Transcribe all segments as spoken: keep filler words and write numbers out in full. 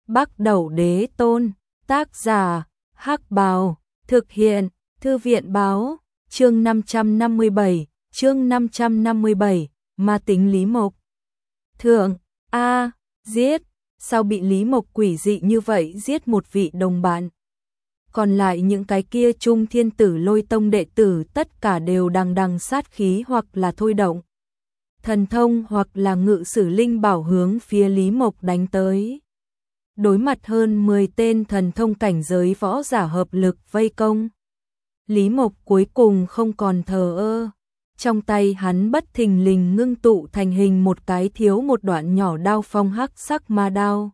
Bắc Đẩu Đế Tôn, tác giả, Hắc Bào, thực hiện, Thư viện báo, chương năm trăm năm mươi bảy, chương năm trăm năm mươi bảy, ma tính Lý Mộc. Thượng, a, giết, sao bị Lý Mộc quỷ dị như vậy giết một vị đồng bạn. Còn lại những cái kia Trung Thiên Tử Lôi Tông đệ tử tất cả đều đằng đằng sát khí hoặc là thôi động thần thông hoặc là ngự sử linh bảo hướng phía Lý Mộc đánh tới. Đối mặt hơn mười tên thần thông cảnh giới võ giả hợp lực vây công, Lý Mộc cuối cùng không còn thờ ơ. Trong tay hắn bất thình lình ngưng tụ thành hình một cái thiếu một đoạn nhỏ đao phong hắc sắc ma đao.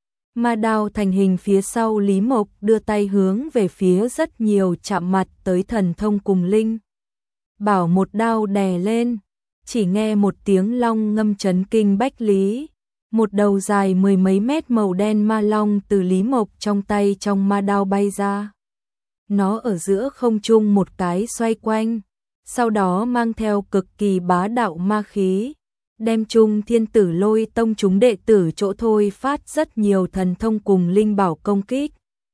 Ma đao thành hình phía sau Lý Mộc đưa tay hướng về phía rất nhiều chạm mặt tới thần thông cùng linh bảo một đao đè lên, chỉ nghe một tiếng long ngâm chấn kinh bách lý. Một đầu dài mười mấy mét màu đen ma long từ Lý Mộc trong tay trong ma đao bay ra. Nó ở giữa không trung một cái xoay quanh, sau đó mang theo cực kỳ bá đạo ma khí, đem Trung Thiên Tử Lôi Tông chúng đệ tử chỗ thôi phát rất nhiều thần thông cùng linh bảo công kích.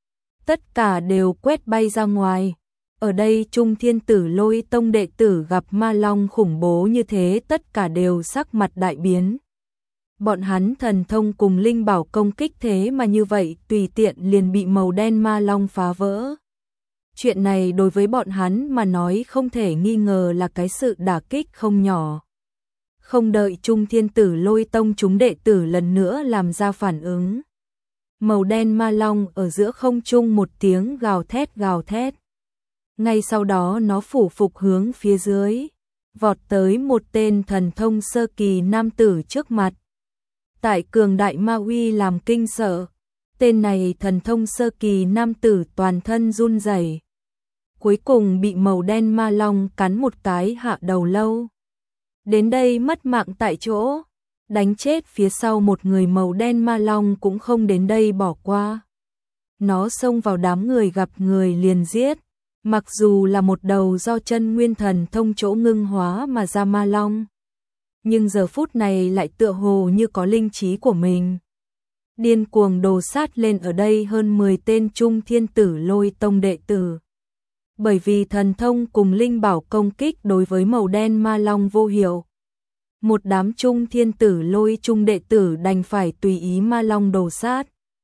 Tất cả đều quét bay ra ngoài. Ở đây Trung Thiên Tử Lôi Tông đệ tử gặp ma long khủng bố như thế tất cả đều sắc mặt đại biến. Bọn hắn thần thông cùng linh bảo công kích thế mà như vậy tùy tiện liền bị màu đen ma long phá vỡ. Chuyện này đối với bọn hắn mà nói không thể nghi ngờ là cái sự đả kích không nhỏ. Không đợi Trung Thiên Tử Lôi Tông chúng đệ tử lần nữa làm ra phản ứng, màu đen ma long ở giữa không trung một tiếng gào thét gào thét. Ngay sau đó nó phủ phục hướng phía dưới, vọt tới một tên thần thông sơ kỳ nam tử trước mặt. Tại cường đại ma uy làm kinh sợ, tên này thần thông sơ kỳ nam tử toàn thân run rẩy, cuối cùng bị màu đen ma long cắn một cái hạ đầu lâu. Đến đây mất mạng tại chỗ, đánh chết phía sau một người màu đen ma long cũng không đến đây bỏ qua. Nó xông vào đám người gặp người liền giết, mặc dù là một đầu do chân nguyên thần thông chỗ ngưng hóa mà ra ma long, nhưng giờ phút này lại tựa hồ như có linh trí của mình. Điên cuồng đồ sát lên ở đây hơn mười tên Trung Thiên Tử Lôi Tông đệ tử. Bởi vì thần thông cùng linh bảo công kích đối với màu đen ma long vô hiệu, một đám Trung Thiên Tử Lôi Trung đệ tử đành phải tùy ý ma long đồ sát.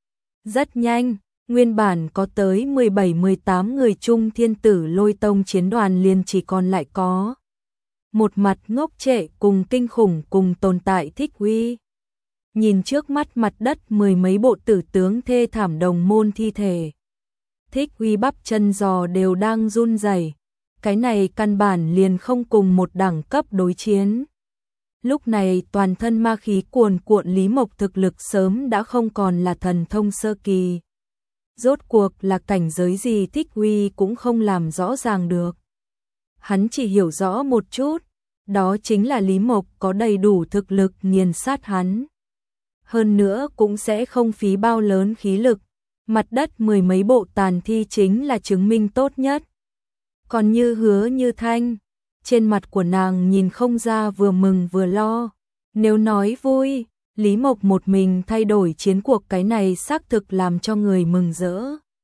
Rất nhanh, nguyên bản có tới mười bảy mười tám người Trung Thiên Tử Lôi Tông chiến đoàn liền chỉ còn lại có một mặt ngốc trệ cùng kinh khủng cùng tồn tại Thích Huy. Nhìn trước mắt mặt đất mười mấy bộ tử tướng thê thảm đồng môn thi thể, Thích Huy bắp chân giò đều đang run rẩy. Cái này căn bản liền không cùng một đẳng cấp đối chiến. Lúc này toàn thân ma khí cuồn cuộn Lý Mộc thực lực sớm đã không còn là thần thông sơ kỳ. Rốt cuộc là cảnh giới gì Thích Huy cũng không làm rõ ràng được. Hắn chỉ hiểu rõ một chút, đó chính là Lý Mộc có đầy đủ thực lực nghiền sát hắn. Hơn nữa cũng sẽ không phí bao lớn khí lực, mặt đất mười mấy bộ tàn thi chính là chứng minh tốt nhất. Còn Như Hứa Như Thanh, trên mặt của nàng nhìn không ra vừa mừng vừa lo. Nếu nói vui, Lý Mộc một mình thay đổi chiến cuộc cái này xác thực làm cho người mừng rỡ.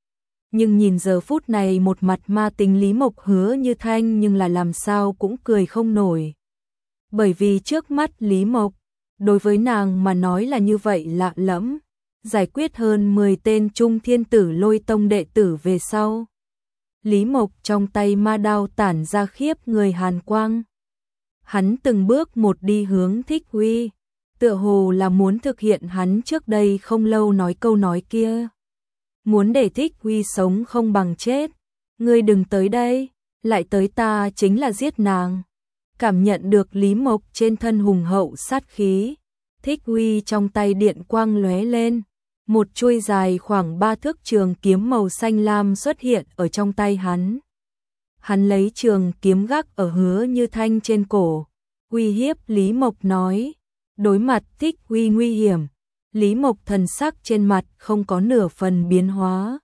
Nhưng nhìn giờ phút này một mặt ma tính Lý Mộc Hứa Như Thanh nhưng là làm sao cũng cười không nổi. Bởi vì trước mắt Lý Mộc, đối với nàng mà nói là như vậy lạ lẫm, giải quyết hơn mười tên Trung Thiên Tử Lôi Tông đệ tử về sau. Lý Mộc trong tay ma đao tản ra khiếp người hàn quang. Hắn từng bước một đi hướng Thích Huy, tựa hồ là muốn thực hiện hắn trước đây không lâu nói câu nói kia. Muốn để Thích Huy sống không bằng chết. Ngươi đừng tới đây, lại tới ta chính là giết nàng. Cảm nhận được Lý Mộc trên thân hùng hậu sát khí, Thích Huy trong tay điện quang lóe lên. Một chuôi dài khoảng ba thước trường kiếm màu xanh lam xuất hiện ở trong tay hắn. Hắn lấy trường kiếm gác ở Hứa Như Thanh trên cổ, uy hiếp Lý Mộc nói. Đối mặt Thích Huy nguy hiểm, Lý Mộc thần sắc trên mặt không có nửa phần biến hóa.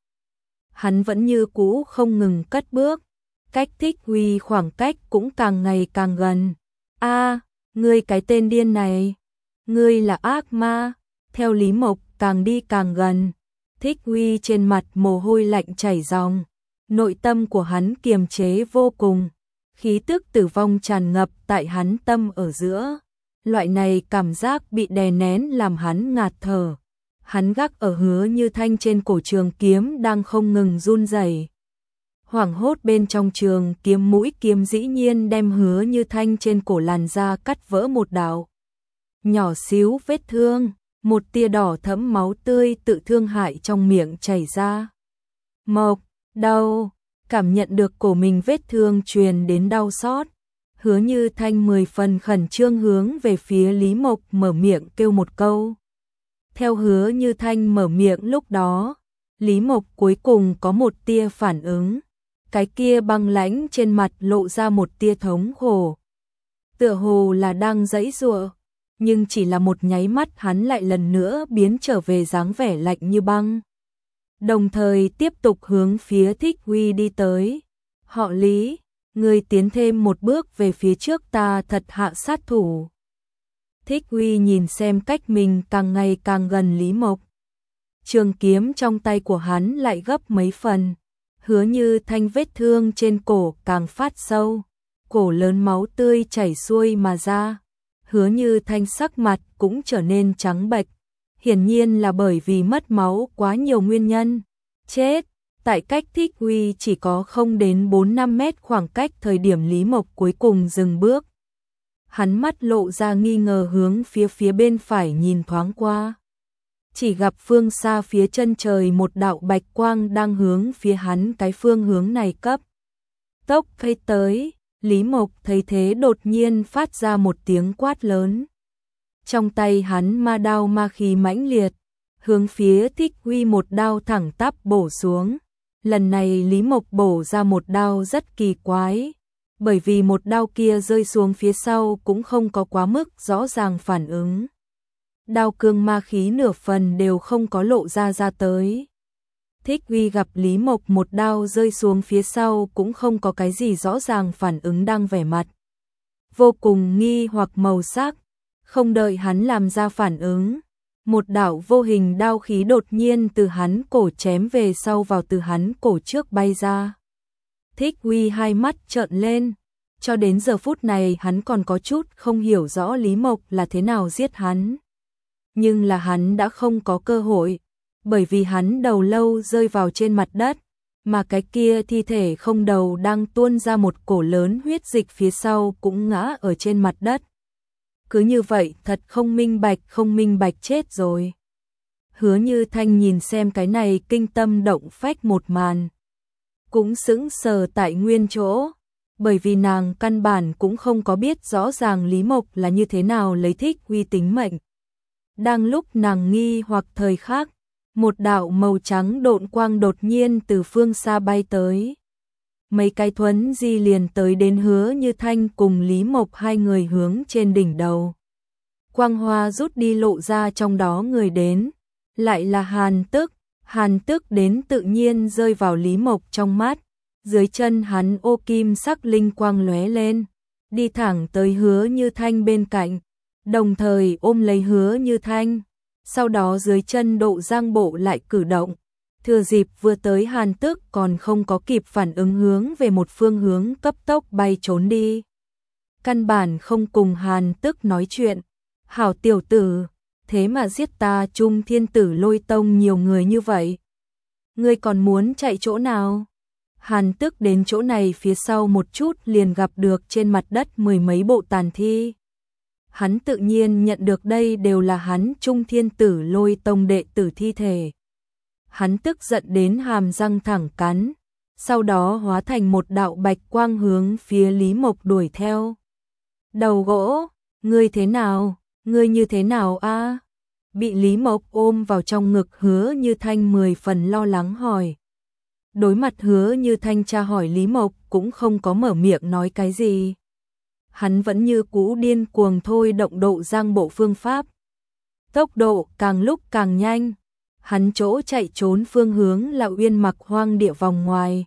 Hắn vẫn như cũ không ngừng cất bước, cách Thích Huy khoảng cách cũng càng ngày càng gần. A, ngươi cái tên điên này, ngươi là ác ma. Theo Lý Mộc càng đi càng gần, Thích Huy trên mặt mồ hôi lạnh chảy ròng, nội tâm của hắn kiềm chế vô cùng, khí tức tử vong tràn ngập tại hắn tâm ở giữa. Loại này cảm giác bị đè nén làm hắn ngạt thở. Hắn gác ở Hứa Như Thanh trên cổ trường kiếm đang không ngừng run rẩy. Hoảng hốt bên trong trường kiếm mũi kiếm dĩ nhiên đem Hứa Như Thanh trên cổ làn da cắt vỡ một đạo nhỏ xíu vết thương, một tia đỏ thẫm máu tươi tự thương hại trong miệng chảy ra. Mộc, đau, cảm nhận được cổ mình vết thương truyền đến đau xót. Hứa Như Thanh mười phần khẩn trương hướng về phía Lý Mộc mở miệng kêu một câu. Theo Hứa Như Thanh mở miệng lúc đó, Lý Mộc cuối cùng có một tia phản ứng. Cái kia băng lãnh trên mặt lộ ra một tia thống khổ. Tựa hồ là đang giãy giụa, nhưng chỉ là một nháy mắt hắn lại lần nữa biến trở về dáng vẻ lạnh như băng. Đồng thời tiếp tục hướng phía Thích Huy đi tới. Họ Lý, ngươi tiến thêm một bước về phía trước ta thật hạ sát thủ. Thích Huy nhìn xem cách mình càng ngày càng gần Lý Mộc. Trường kiếm trong tay của hắn lại gấp mấy phần. Hứa Như Thanh vết thương trên cổ càng phát sâu, cổ lớn máu tươi chảy xuôi mà ra. Hứa Như Thanh sắc mặt cũng trở nên trắng bệch, hiển nhiên là bởi vì mất máu quá nhiều nguyên nhân. Chết, tại cách Thích Huy chỉ có không đến bốn năm mét khoảng cách thời điểm Lý Mộc cuối cùng dừng bước. Hắn mắt lộ ra nghi ngờ hướng phía phía bên phải nhìn thoáng qua. Chỉ gặp phương xa phía chân trời một đạo bạch quang đang hướng phía hắn cái phương hướng này cấp tốc phi tới. Lý Mộc thấy thế đột nhiên phát ra một tiếng quát lớn. Trong tay hắn ma đao ma khí mãnh liệt, hướng phía Thích Huy một đao thẳng tắp bổ xuống. Lần này Lý Mộc bổ ra một đao rất kỳ quái, bởi vì một đao kia rơi xuống phía sau cũng không có quá mức rõ ràng phản ứng. Đao cương ma khí nửa phần đều không có lộ ra ra tới. Thích Huy gặp Lý Mộc một đao rơi xuống phía sau cũng không có cái gì rõ ràng phản ứng đang vẻ mặt vô cùng nghi hoặc màu sắc. Không đợi hắn làm ra phản ứng, một đạo vô hình đao khí đột nhiên từ hắn cổ chém về sau vào từ hắn cổ trước bay ra. Thích Huy hai mắt trợn lên, cho đến giờ phút này hắn còn có chút không hiểu rõ Lý Mộc là thế nào giết hắn. Nhưng là hắn đã không có cơ hội, bởi vì hắn đầu lâu rơi vào trên mặt đất, mà cái kia thi thể không đầu đang tuôn ra một cổ lớn huyết dịch phía sau cũng ngã ở trên mặt đất. Cứ như vậy thật không minh bạch, không minh bạch chết rồi. Hứa Như Thanh nhìn xem cái này kinh tâm động phách một màn, cũng sững sờ tại nguyên chỗ, bởi vì nàng căn bản cũng không có biết rõ ràng Lý Mộc là như thế nào lấy Thích Huy tính mệnh. Đang lúc nàng nghi hoặc thời khắc, một đạo màu trắng độn quang đột nhiên từ phương xa bay tới. Mấy cái thuấn di liền tới đến Hứa Như Thanh cùng Lý Mộc hai người hướng trên đỉnh đầu. Quang hoa rút đi lộ ra trong đó người đến, lại là Hàn Tức. Hàn Tức đến tự nhiên rơi vào Lý Mộc trong mắt, dưới chân hắn ô kim sắc linh quang lóe lên, đi thẳng tới Hứa Như Thanh bên cạnh, đồng thời ôm lấy Hứa Như Thanh. Sau đó dưới chân độ giang bộ lại cử động, thừa dịp vừa tới Hàn Tức còn không có kịp phản ứng hướng về một phương hướng cấp tốc bay trốn đi. Căn bản không cùng Hàn Tức nói chuyện. Hảo tiểu tử, thế mà giết ta Trung Thiên Tử Lôi Tông nhiều người như vậy. Ngươi còn muốn chạy chỗ nào? Hàn Tức đến chỗ này phía sau một chút liền gặp được trên mặt đất mười mấy bộ tàn thi. Hắn tự nhiên nhận được đây đều là hắn Trung Thiên Tử Lôi Tông đệ tử thi thể. Hắn tức giận đến hàm răng thẳng cắn, sau đó hóa thành một đạo bạch quang hướng phía Lý Mộc đuổi theo. Đầu gỗ, ngươi thế nào, ngươi như thế nào a? Bị Lý Mộc ôm vào trong ngực Hứa Như Thanh mười phần lo lắng hỏi. Đối mặt Hứa Như Thanh tra hỏi Lý Mộc cũng không có mở miệng nói cái gì. Hắn vẫn như cũ điên cuồng thôi động độ giang bộ phương pháp. Tốc độ càng lúc càng nhanh. Hắn chỗ chạy trốn phương hướng là Uyên Mặc hoang địa vòng ngoài.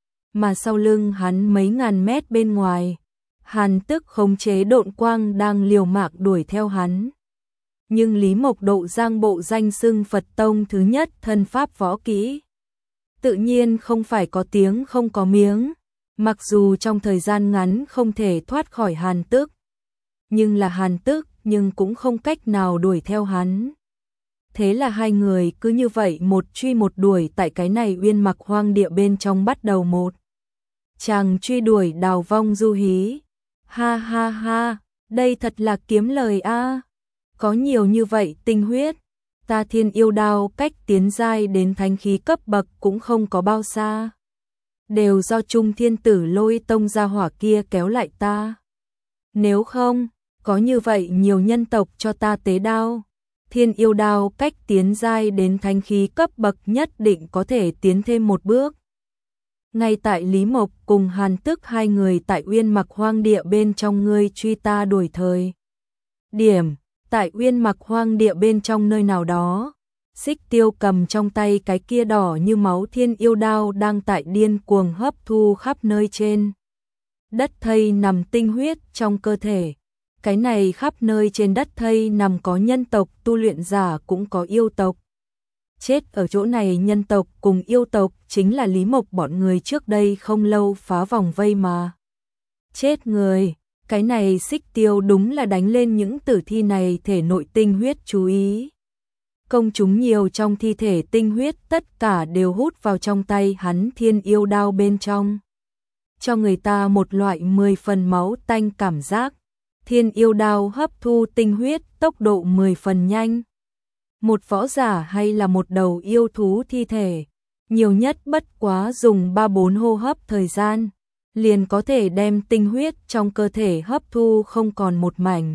Mà sau lưng hắn mấy ngàn mét bên ngoài, Hàn Tức khống chế độn quang đang liều mạng đuổi theo hắn. Nhưng Lý Mộc Độ giang bộ danh xưng Phật Tông thứ nhất thân pháp võ kỹ. Tự nhiên không phải có tiếng không có miếng, mặc dù trong thời gian ngắn không thể thoát khỏi Hàn Tức. Nhưng là Hàn Tức, nhưng cũng không cách nào đuổi theo hắn. Thế là hai người cứ như vậy một truy một đuổi tại cái này uyên mặc hoang địa bên trong bắt đầu một. Chàng truy đuổi đào vong du hí. Ha ha ha, đây thật là kiếm lời a. Có nhiều như vậy tinh huyết, ta thiên yêu đao cách tiến giai đến thánh khí cấp bậc cũng không có bao xa. Đều do Trung Thiên Tử Lôi Tông gia hỏa kia kéo lại ta. Nếu không, có như vậy nhiều nhân tộc cho ta tế đao, thiên yêu đao cách tiến giai đến thánh khí cấp bậc nhất định có thể tiến thêm một bước. Ngay tại Lý Mộc cùng Hàn Tức hai người tại uyên mặc hoang địa bên trong ngươi truy ta đuổi thời. Điểm, tại uyên mặc hoang địa bên trong nơi nào đó, Xích Tiêu cầm trong tay cái kia đỏ như máu thiên yêu đao đang tại điên cuồng hấp thu khắp nơi trên đất thây nằm tinh huyết trong cơ thể. Cái này khắp nơi trên đất thây nằm có nhân tộc tu luyện giả cũng có yêu tộc. Chết ở chỗ này nhân tộc cùng yêu tộc chính là Lý Mộc bọn người trước đây không lâu phá vòng vây mà. Chết người, cái này Xích Tiêu đúng là đánh lên những tử thi này thể nội tinh huyết chú ý. Công chúng nhiều trong thi thể tinh huyết tất cả đều hút vào trong tay hắn thiên yêu đao bên trong. Cho người ta một loại mười phần máu tanh cảm giác. Thiên yêu đao hấp thu tinh huyết tốc độ mười phần nhanh. Một võ giả hay là một đầu yêu thú thi thể, nhiều nhất bất quá dùng ba bốn hô hấp thời gian, liền có thể đem tinh huyết trong cơ thể hấp thu không còn một mảnh.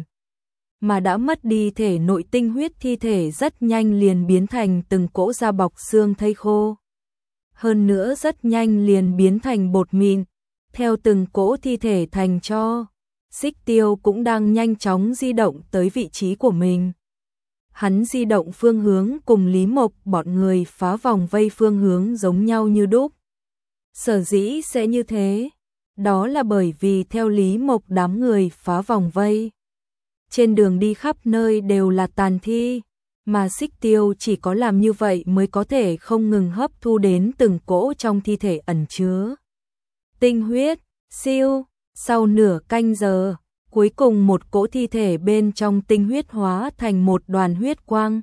Mà đã mất đi thể nội tinh huyết thi thể rất nhanh liền biến thành từng cỗ da bọc xương thây khô. Hơn nữa rất nhanh liền biến thành bột mịn, theo từng cỗ thi thể thành tro. Xích Tiêu cũng đang nhanh chóng di động tới vị trí của mình. Hắn di động phương hướng cùng Lý Mộc bọn người phá vòng vây phương hướng giống nhau như đúc. Sở dĩ sẽ như thế, đó là bởi vì theo Lý Mộc đám người phá vòng vây. Trên đường đi khắp nơi đều là tàn thi, mà Xích Tiêu chỉ có làm như vậy mới có thể không ngừng hấp thu đến từng cỗ trong thi thể ẩn chứa tinh huyết. Siêu, sau nửa canh giờ, cuối cùng một cỗ thi thể bên trong tinh huyết hóa thành một đoàn huyết quang.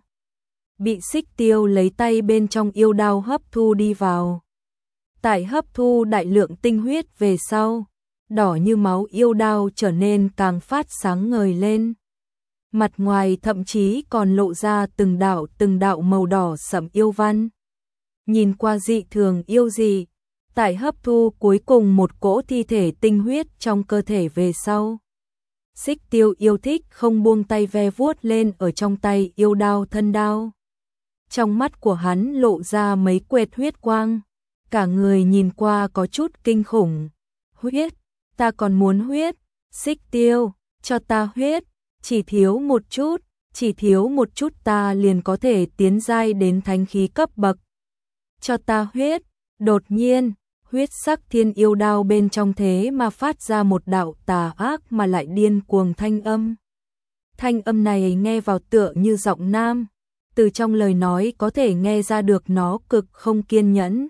Bị Xích Tiêu lấy tay bên trong yêu đao hấp thu đi vào. Tại hấp thu đại lượng tinh huyết về sau, đỏ như máu yêu đao trở nên càng phát sáng ngời lên. Mặt ngoài thậm chí còn lộ ra từng đạo từng đạo màu đỏ sẫm yêu văn. Nhìn qua dị thường yêu dị, tại hấp thu cuối cùng một cỗ thi thể tinh huyết trong cơ thể về sau. Xích Tiêu yêu thích không buông tay ve vuốt lên ở trong tay yêu đao thân đao. Trong mắt của hắn lộ ra mấy quệt huyết quang, cả người nhìn qua có chút kinh khủng. Huyết, ta còn muốn huyết, Xích Tiêu, cho ta huyết, chỉ thiếu một chút, chỉ thiếu một chút ta liền có thể tiến giai đến thánh khí cấp bậc. Cho ta huyết, đột nhiên, huyết sắc thiên yêu đao bên trong thế mà phát ra một đạo tà ác mà lại điên cuồng thanh âm. Thanh âm này nghe vào tựa như giọng nam, từ trong lời nói có thể nghe ra được nó cực không kiên nhẫn.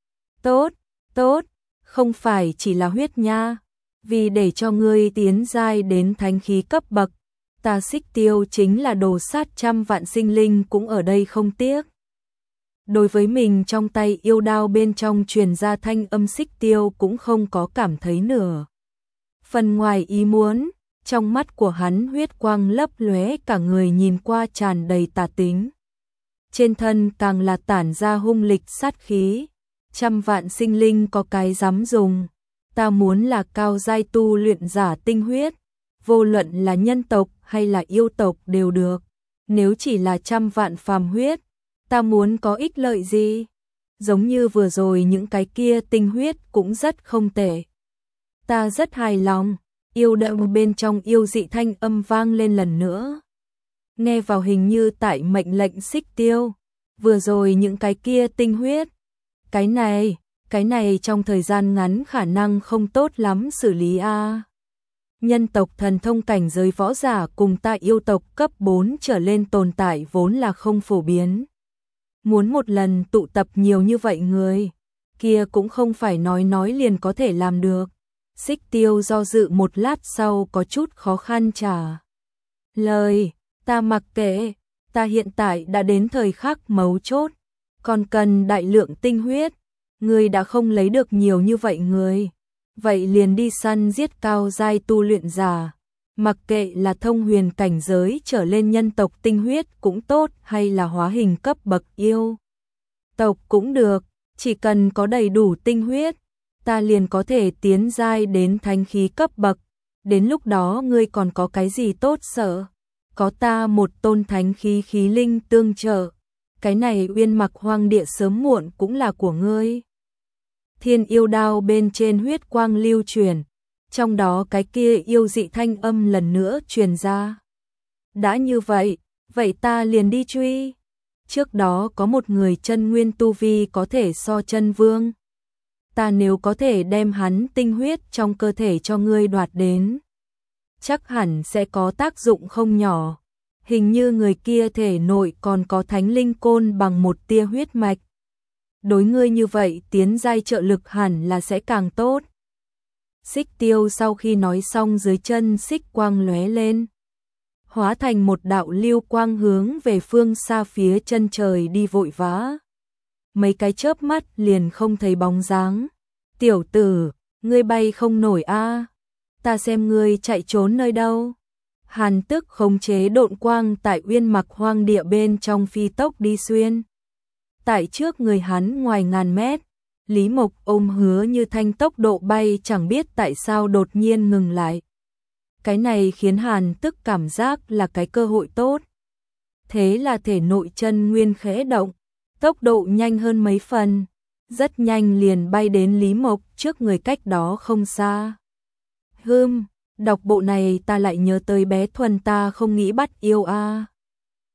Tốt, tốt, không phải chỉ là huyết nha, vì để cho ngươi tiến giai đến thánh khí cấp bậc, ta Xích Tiêu chính là đồ sát trăm vạn sinh linh cũng ở đây không tiếc. Đối với mình trong tay yêu đao bên trong truyền ra thanh âm Xích Tiêu cũng không có cảm thấy nửa phần ngoài ý muốn, trong mắt của hắn huyết quang lấp lóe, cả người nhìn qua tràn đầy tà tính. Trên thân càng là tản ra hung lịch sát khí, trăm vạn sinh linh có cái dám dùng, ta muốn là cao giai tu luyện giả tinh huyết, vô luận là nhân tộc hay là yêu tộc đều được, nếu chỉ là trăm vạn phàm huyết, ta muốn có ích lợi gì? Giống như vừa rồi những cái kia tinh huyết cũng rất không tệ. Ta rất hài lòng, yêu động bên trong yêu dị thanh âm vang lên lần nữa. Nghe vào hình như tại mệnh lệnh Xích Tiêu, vừa rồi những cái kia tinh huyết. Cái này, cái này trong thời gian ngắn khả năng không tốt lắm xử lý a. Nhân tộc thần thông cảnh giới võ giả cùng ta yêu tộc cấp bốn trở lên tồn tại vốn là không phổ biến. Muốn một lần tụ tập nhiều như vậy người, kia cũng không phải nói nói liền có thể làm được. Xích Tiêu do dự một lát sau có chút khó khăn trả lời, ta mặc kệ, ta hiện tại đã đến thời khắc mấu chốt, còn cần đại lượng tinh huyết, ngươi đã không lấy được nhiều như vậy người, vậy liền đi săn giết cao giai tu luyện giả, mặc kệ là thông huyền cảnh giới trở lên nhân tộc tinh huyết cũng tốt hay là hóa hình cấp bậc yêu tộc cũng được, chỉ cần có đầy đủ tinh huyết, ta liền có thể tiến giai đến thánh khí cấp bậc, đến lúc đó ngươi còn có cái gì tốt sợ, có ta một tôn thánh khí khí linh tương trợ, cái này Uyên Mặc Hoang Địa sớm muộn cũng là của ngươi. Thiên yêu đao bên trên huyết quang lưu truyền, trong đó cái kia yêu dị thanh âm lần nữa truyền ra. Đã như vậy, vậy ta liền đi truy. Trước đó có một người chân nguyên tu vi có thể so chân vương. Ta nếu có thể đem hắn tinh huyết trong cơ thể cho ngươi đoạt đến, chắc hẳn sẽ có tác dụng không nhỏ. Hình như người kia thể nội còn có thánh linh côn bằng một tia huyết mạch. Đối ngươi như vậy tiến giai trợ lực hẳn là sẽ càng tốt. Xích Tiêu sau khi nói xong dưới chân xích quang lóe lên, hóa thành một đạo lưu quang hướng về phương xa phía chân trời đi vội vã. Mấy cái chớp mắt liền không thấy bóng dáng. Tiểu tử, ngươi bay không nổi a, ta xem ngươi chạy trốn nơi đâu. Hàn Tức khống chế độn quang tại Uyên Mặc Hoang Địa bên trong phi tốc đi xuyên. Tại trước người hắn ngoài ngàn mét, Lý Mộc ôm Hứa Như Thanh tốc độ bay chẳng biết tại sao đột nhiên ngừng lại. Cái này khiến Hàn Tức cảm giác là cái cơ hội tốt. Thế là thể nội chân nguyên khẽ động, tốc độ nhanh hơn mấy phần, rất nhanh liền bay đến Lý Mộc trước người cách đó không xa. Hừm, đọc bộ này ta lại nhớ tới bé Thuần ta không nghĩ bắt yêu a.